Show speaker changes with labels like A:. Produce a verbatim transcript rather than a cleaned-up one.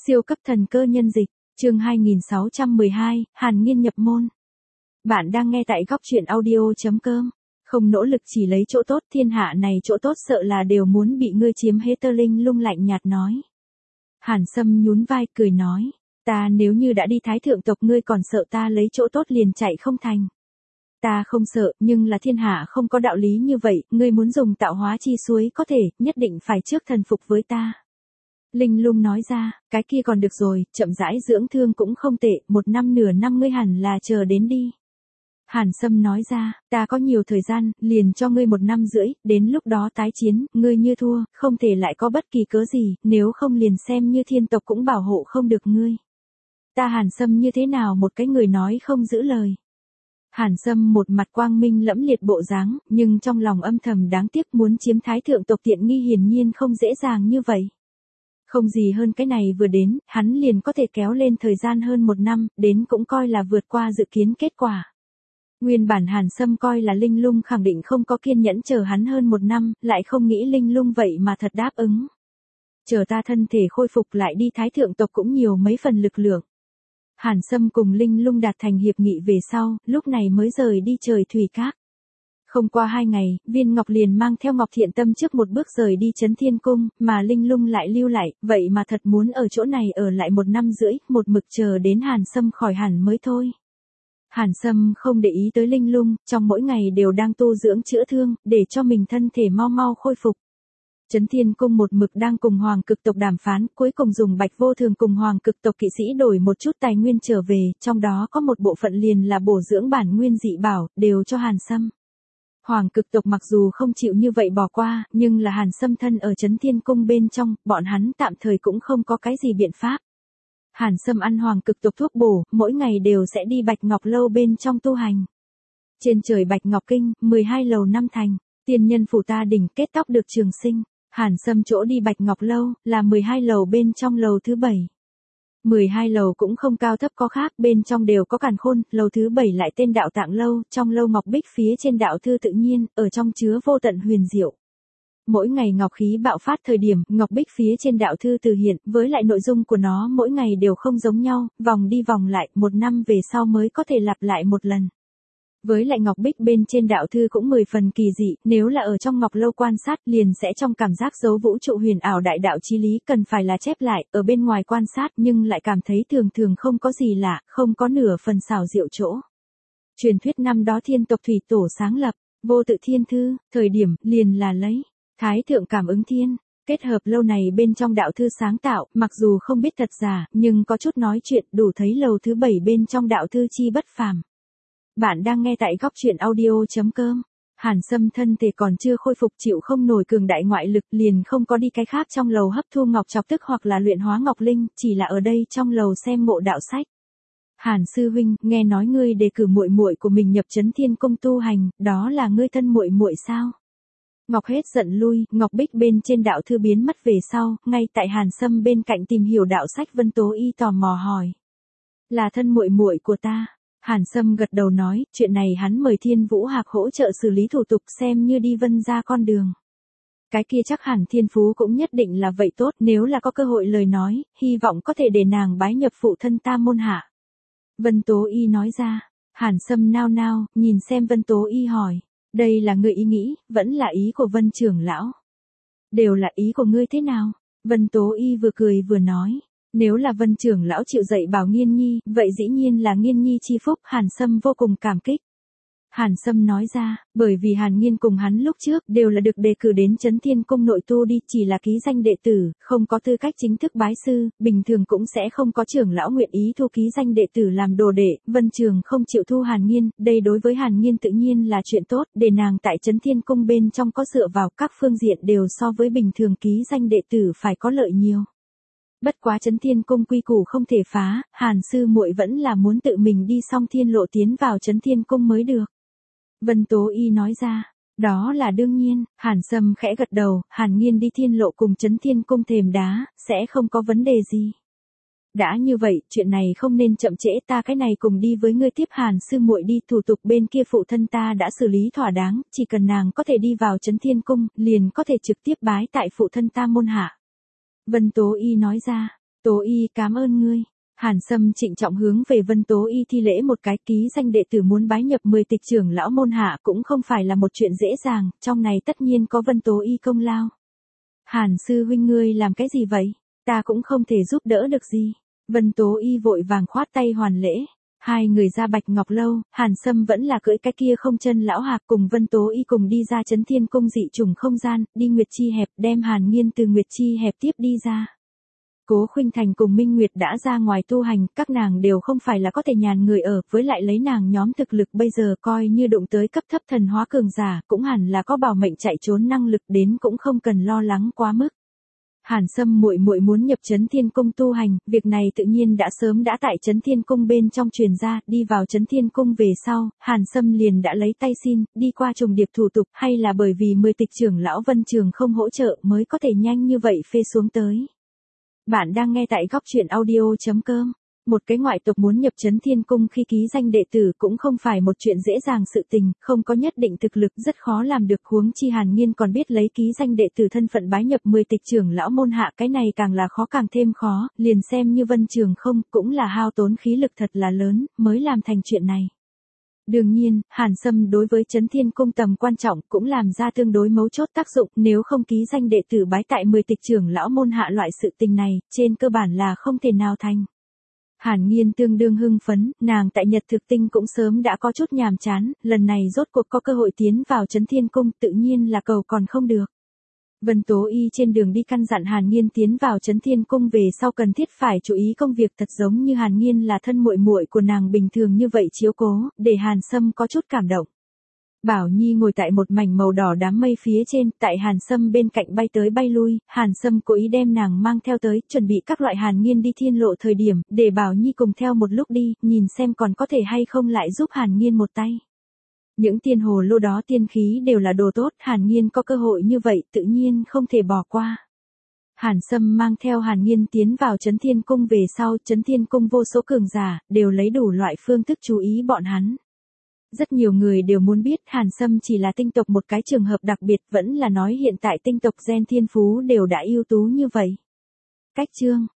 A: Siêu cấp thần cơ nhân dịch, chương hai nghìn sáu trăm mười hai, Hàn Nghiên nhập môn. Bạn đang nghe tại góc truyện audio.com. Không nỗ lực chỉ lấy chỗ tốt, thiên hạ này chỗ tốt sợ là đều muốn bị ngươi chiếm hết. Tơ Linh Lung lạnh nhạt nói. Hàn Sâm nhún vai cười nói, ta nếu như đã đi thái thượng tộc ngươi còn sợ ta lấy chỗ tốt liền chạy không thành. Ta không sợ, nhưng là thiên hạ không có đạo lý như vậy, ngươi muốn dùng tạo hóa chi suối có thể, nhất định phải trước thần phục với ta. Linh Lung nói ra, cái kia còn được rồi, chậm rãi dưỡng thương cũng không tệ, một năm nửa năm ngươi hẳn là chờ đến đi. Hàn Sâm nói ra, ta có nhiều thời gian, liền cho ngươi một năm rưỡi, đến lúc đó tái chiến, ngươi như thua, không thể lại có bất kỳ cớ gì, nếu không liền xem như thiên tộc cũng bảo hộ không được ngươi. Ta Hàn Sâm như thế nào một cái người nói không giữ lời. Hàn Sâm một mặt quang minh lẫm liệt bộ dáng, nhưng trong lòng âm thầm đáng tiếc muốn chiếm thái thượng tộc tiện nghi hiển nhiên không dễ dàng như vậy. Không gì hơn cái này vừa đến, hắn liền có thể kéo lên thời gian hơn một năm, đến cũng coi là vượt qua dự kiến kết quả. Nguyên bản Hàn Sâm coi là Linh Lung khẳng định không có kiên nhẫn chờ hắn hơn một năm, lại không nghĩ Linh Lung vậy mà thật đáp ứng. Chờ ta thân thể khôi phục lại đi thái thượng tộc cũng nhiều mấy phần lực lượng. Hàn Sâm cùng Linh Lung đạt thành hiệp nghị về sau, lúc này mới rời đi trời thủy các. Không qua hai ngày, Viên Ngọc liền mang theo Ngọc Thiện Tâm trước một bước rời đi Chấn Thiên Cung, mà Linh Lung lại lưu lại, vậy mà thật muốn ở chỗ này ở lại một năm rưỡi, một mực chờ đến Hàn Sâm khỏi hẳn mới thôi. Hàn Sâm không để ý tới Linh Lung, trong mỗi ngày đều đang tu dưỡng chữa thương, để cho mình thân thể mau mau khôi phục. Chấn Thiên Cung một mực đang cùng Hoàng Cực tộc đàm phán, cuối cùng dùng Bạch Vô Thường cùng Hoàng Cực tộc kỵ sĩ đổi một chút tài nguyên trở về, trong đó có một bộ phận liền là bổ dưỡng bản nguyên dị bảo, đều cho Hàn Sâm. Hoàng Cực tộc mặc dù không chịu như vậy bỏ qua, nhưng là Hàn Sâm thân ở Chấn Thiên Cung bên trong, bọn hắn tạm thời cũng không có cái gì biện pháp. Hàn Sâm ăn Hoàng Cực tộc thuốc bổ, mỗi ngày đều sẽ đi Bạch Ngọc Lâu bên trong tu hành. Trên trời Bạch Ngọc Kinh, mười hai lầu năm thành, tiên nhân phủ ta đỉnh kết tóc được trường sinh. Hàn Sâm chỗ đi Bạch Ngọc Lâu, là mười hai lầu bên trong lầu thứ bảy. mười hai lầu cũng không cao thấp có khác, bên trong đều có càn khôn, lầu thứ bảy lại tên Đạo Tạng Lâu, trong lâu ngọc bích phía trên đạo thư tự nhiên, ở trong chứa vô tận huyền diệu. Mỗi ngày ngọc khí bạo phát thời điểm, ngọc bích phía trên đạo thư từ hiện, với lại nội dung của nó mỗi ngày đều không giống nhau, vòng đi vòng lại, một năm về sau mới có thể lặp lại một lần. Với lại ngọc bích bên trên đạo thư cũng mười phần kỳ dị, nếu là ở trong ngọc lâu quan sát liền sẽ trong cảm giác dấu vũ trụ huyền ảo đại đạo chí lý, cần phải là chép lại, ở bên ngoài quan sát nhưng lại cảm thấy thường thường không có gì lạ, không có nửa phần xảo diệu chỗ. Truyền thuyết năm đó thiên tộc thủy tổ sáng lập, vô tự thiên thư, thời điểm liền là lấy thái thượng cảm ứng thiên, kết hợp lâu này bên trong đạo thư sáng tạo, mặc dù không biết thật giả, nhưng có chút nói chuyện đủ thấy lầu thứ bảy bên trong đạo thư chi bất phàm. Bạn đang nghe tại góc truyện audio.com. Hàn Sâm thân thể còn chưa khôi phục chịu không nổi cường đại ngoại lực liền không có đi cái khác trong lầu hấp thu ngọc chọc tức hoặc là luyện hóa ngọc linh, chỉ là ở đây trong lầu xem ngộ đạo sách. Hàn sư huynh, nghe nói ngươi đề cử muội muội của mình nhập Chấn Thiên Cung tu hành, đó là ngươi thân muội muội sao? Ngọc hết giận lui, ngọc bích bên trên đạo thư biến mất về sau, ngay tại Hàn Sâm bên cạnh tìm hiểu đạo sách Vân Tố Y tò mò hỏi. Là thân muội muội của ta. Hàn Sâm gật đầu nói, chuyện này hắn mời Thiên Vũ Hạc hỗ trợ xử lý thủ tục xem như đi Vân ra con đường. Cái kia chắc hẳn Thiên Phú cũng nhất định là vậy tốt, nếu là có cơ hội lời nói, hy vọng có thể để nàng bái nhập phụ thân ta môn hạ. Vân Tố Y nói ra, Hàn Sâm nao nao, nhìn xem Vân Tố Y hỏi, đây là ngươi ý nghĩ, vẫn là ý của Vân trưởng lão. Đều là ý của ngươi thế nào? Vân Tố Y vừa cười vừa nói. Nếu là Vân trưởng lão chịu dạy bảo Nghiên Nhi, vậy dĩ nhiên là Nghiên Nhi chi phúc, Hàn Sâm vô cùng cảm kích. Hàn Sâm nói ra, bởi vì Hàn Nghiên cùng hắn lúc trước đều là được đề cử đến Chấn Thiên Cung nội tu đi, chỉ là ký danh đệ tử, không có tư cách chính thức bái sư, bình thường cũng sẽ không có trưởng lão nguyện ý thu ký danh đệ tử làm đồ đệ, Vân Trường không chịu thu Hàn Nghiên, đây đối với Hàn Nghiên tự nhiên là chuyện tốt, để nàng tại Chấn Thiên Cung bên trong có dựa vào các phương diện đều so với bình thường ký danh đệ tử phải có lợi nhiều. Bất quá Chấn Thiên Cung quy củ không thể phá, Hàn sư muội vẫn là muốn tự mình đi xong thiên lộ tiến vào Chấn Thiên Cung mới được. Vân Tố Y nói ra, đó là đương nhiên, Hàn Sâm khẽ gật đầu, Hàn Nghiên đi thiên lộ cùng Chấn Thiên Cung thềm đá, sẽ không có vấn đề gì. Đã như vậy, chuyện này không nên chậm trễ, ta cái này cùng đi với ngươi tiếp Hàn sư muội đi, thủ tục bên kia phụ thân ta đã xử lý thỏa đáng, chỉ cần nàng có thể đi vào Chấn Thiên Cung, liền có thể trực tiếp bái tại phụ thân ta môn hạ. Vân Tố Y nói ra, Tố Y cảm ơn ngươi. Hàn Sâm trịnh trọng hướng về Vân Tố Y thi lễ một cái, ký danh đệ tử muốn bái nhập mười tịch trưởng lão môn hạ cũng không phải là một chuyện dễ dàng, trong này tất nhiên có Vân Tố Y công lao. Hàn sư huynh ngươi làm cái gì vậy? Ta cũng không thể giúp đỡ được gì. Vân Tố Y vội vàng khoát tay hoàn lễ. Hai người ra Bạch Ngọc Lâu, Hàn Sâm vẫn là cưỡi cái kia không chân lão hạc cùng Vân Tố Y cùng đi ra Chấn Thiên Cung dị trùng không gian, đi Nguyệt Chi Hẹp đem Hàn Nghiên từ Nguyệt Chi Hẹp tiếp đi ra. Cố Khuynh Thành cùng Minh Nguyệt đã ra ngoài tu hành, các nàng đều không phải là có thể nhàn người ở, với lại lấy nàng nhóm thực lực bây giờ coi như đụng tới cấp thấp thần hóa cường giả, cũng hẳn là có bảo mệnh chạy trốn năng lực, đến cũng không cần lo lắng quá mức. Hàn Sâm muội muội muốn nhập Chấn Thiên Cung tu hành, việc này tự nhiên đã sớm đã tại Chấn Thiên Cung bên trong truyền ra, đi vào Chấn Thiên Cung về sau, Hàn Sâm liền đã lấy tay xin, đi qua trùng điệp thủ tục, hay là bởi vì mười tịch trưởng lão Vân Trường không hỗ trợ mới có thể nhanh như vậy phê xuống tới. Bạn đang nghe tại góc truyện audio chấm com. Một cái ngoại tộc muốn nhập Chấn Thiên Cung khi ký danh đệ tử cũng không phải một chuyện dễ dàng sự tình, không có nhất định thực lực rất khó làm được, huống chi Hàn Nghiên còn biết lấy ký danh đệ tử thân phận bái nhập mười tịch trưởng lão môn hạ, cái này càng là khó càng thêm khó, liền xem như Vân Trường không, cũng là hao tốn khí lực thật là lớn, mới làm thành chuyện này. Đương nhiên, Hàn Sâm đối với Chấn Thiên Cung tầm quan trọng cũng làm ra tương đối mấu chốt tác dụng, nếu không ký danh đệ tử bái tại mười tịch trưởng lão môn hạ loại sự tình này, trên cơ bản là không thể nào thành. Hàn Nghiên tương đương hưng phấn, nàng tại Nhật Thực Tinh cũng sớm đã có chút nhàm chán, lần này rốt cuộc có cơ hội tiến vào Chấn Thiên Cung, tự nhiên là cầu còn không được. Vân Tố Y trên đường đi căn dặn Hàn Nghiên tiến vào Chấn Thiên Cung về sau cần thiết phải chú ý công việc, thật giống như Hàn Nghiên là thân muội muội của nàng bình thường như vậy chiếu cố, để Hàn Sâm có chút cảm động. Bảo Nhi ngồi tại một mảnh màu đỏ đám mây phía trên, tại Hàn Sâm bên cạnh bay tới bay lui, Hàn Sâm cố ý đem nàng mang theo tới, chuẩn bị các loại Hàn Nghiên đi thiên lộ thời điểm, để Bảo Nhi cùng theo một lúc đi, nhìn xem còn có thể hay không lại giúp Hàn Nghiên một tay. Những tiên hồ lô đó tiên khí đều là đồ tốt, Hàn Nghiên có cơ hội như vậy tự nhiên không thể bỏ qua. Hàn Sâm mang theo Hàn Nghiên tiến vào Chấn Thiên Cung về sau, Chấn Thiên Cung vô số cường giả, đều lấy đủ loại phương thức chú ý bọn hắn. Rất nhiều người đều muốn biết Hàn Sâm chỉ là tinh tộc một cái trường hợp đặc biệt, vẫn là nói hiện tại tinh tộc gen thiên phú đều đã ưu tú như vậy. Cách chương